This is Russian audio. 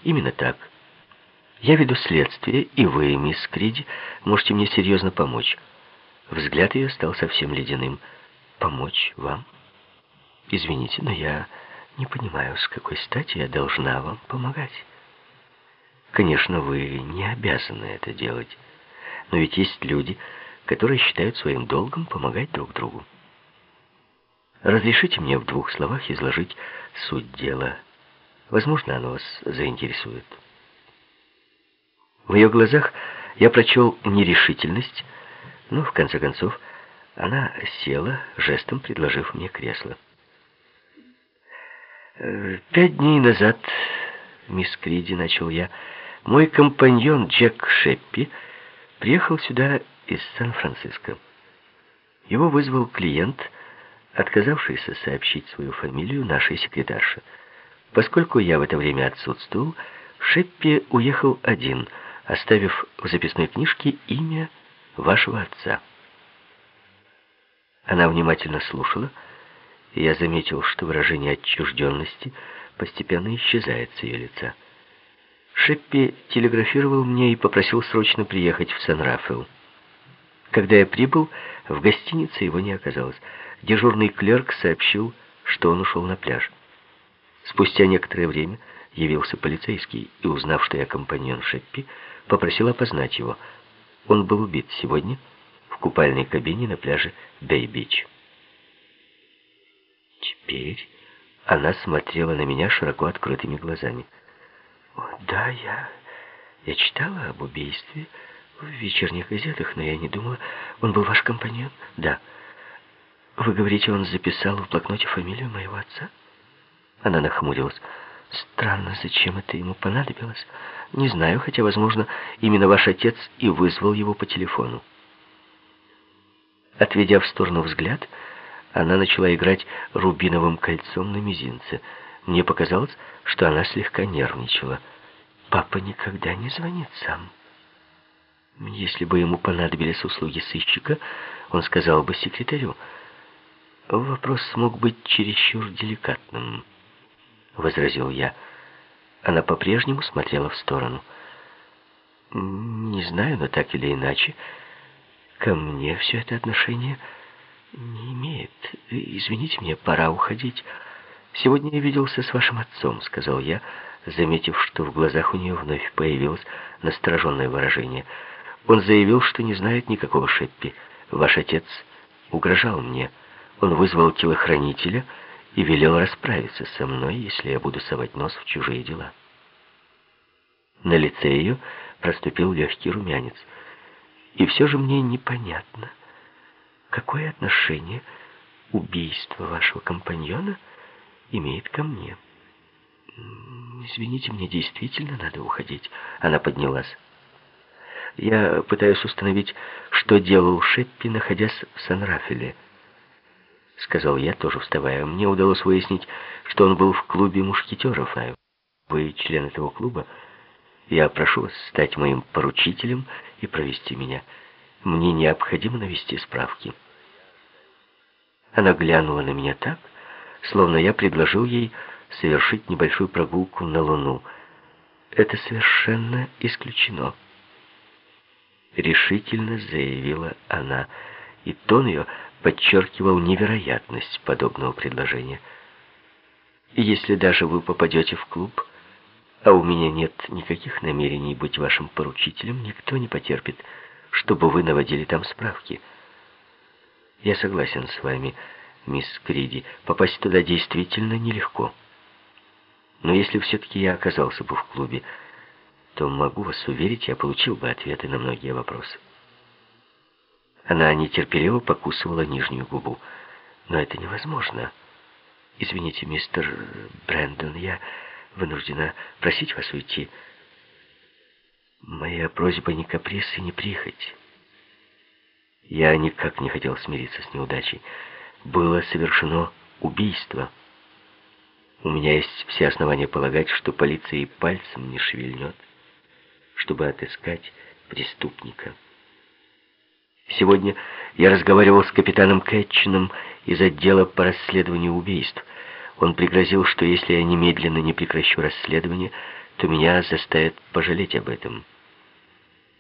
Именно так. Я веду следствие, и вы, мисс Криди, можете мне серьезно помочь. Взгляд ее стал совсем ледяным. Помочь вам? Извините, но я не понимаю, с какой стати я должна вам помогать. Конечно, вы не обязаны это делать. Но ведь есть люди, которые считают своим долгом помогать друг другу. Разрешите мне в 2 словах изложить суть дела. Возможно, оно вас заинтересует. В ее глазах я прочел нерешительность, но, в конце концов, она села, жестом предложив мне кресло. 5 дней назад, мисс Криди, начал я, мой компаньон Джек Шеппи приехал сюда из Сан-Франциско. Его вызвал клиент, отказавшийся сообщить свою фамилию нашей секретарше. Поскольку я в это время отсутствовал, Шеппи уехал один, оставив в записной книжке имя вашего отца. Она внимательно слушала, и я заметил, что выражение отчужденности постепенно исчезает с ее лица. Шеппи телеграфировал мне и попросил срочно приехать в Сан-Рафаэл. Когда я прибыл, в гостинице его не оказалось. Дежурный клерк сообщил, что он ушел на пляж. Спустя некоторое время явился полицейский и, узнав, что я компаньон Шеппи, попросил опознать его. Он был убит сегодня в купальной кабине на пляже Бэй-Бич. Теперь она смотрела на меня широко открытыми глазами. «О, да, я читала об убийстве в вечерних газетах, но я не думала... Он был ваш компаньон?» «Да». «Вы говорите, он записал в блокноте фамилию моего отца?» Она нахмурилась. «Странно, зачем это ему понадобилось? Не знаю, хотя, возможно, именно ваш отец и вызвал его по телефону». Отведя в сторону взгляд, она начала играть рубиновым кольцом на мизинце. Мне показалось, что она слегка нервничала. «Папа никогда не звонит сам. Если бы ему понадобились услуги сыщика, он сказал бы секретарю. Вопрос мог быть чересчур деликатным», — возразил я. Она по-прежнему смотрела в сторону. «Не знаю, но так или иначе, ко мне все это отношение не имеет. Извините, мне пора уходить. Сегодня я виделся с вашим отцом», — сказал я, заметив, что в глазах у нее вновь появилось настороженное выражение. «Он заявил, что не знает никакого Шеппи. Ваш отец угрожал мне. Он вызвал телохранителя и велел расправиться со мной, если я буду совать нос в чужие дела». На лице ее проступил легкий румянец. «И все же мне непонятно, какое отношение убийство вашего компаньона имеет ко мне. Извините, мне действительно надо уходить». Она поднялась. «Я пытаюсь установить, что делал Шеппи, находясь в Сан-Рафаэле», — сказал я, тоже вставая. «Мне удалось выяснить, что он был в клубе мушкетеров. Вы член этого клуба? Я прошу вас стать моим поручителем и провести меня. Мне необходимо навести справки». Она глянула на меня так, словно я предложил ей совершить небольшую прогулку на Луну. «Это совершенно исключено», — решительно заявила она, и тон ее подчеркивал невероятность подобного предложения. «Если даже вы попадете в клуб, а у меня нет никаких намерений быть вашим поручителем, никто не потерпит, чтобы вы наводили там справки. Я согласен с вами, мисс Криди, попасть туда действительно нелегко. Но если все-таки я оказался бы в клубе, то могу вас уверить, я получил бы ответы на многие вопросы». Она нетерпеливо покусывала нижнюю губу. «Но это невозможно. Извините, мистер Брэндон, я вынуждена просить вас уйти. Моя просьба не каприз и не прихоть. Я никак не хотел смириться с неудачей. Было совершено убийство. У меня есть все основания полагать, что полиция и пальцем не шевельнет, чтобы отыскать преступника. Сегодня я разговаривал с капитаном Кэтчином из отдела по расследованию убийств. Он пригрозил, что если я немедленно не прекращу расследование, то меня заставят пожалеть об этом.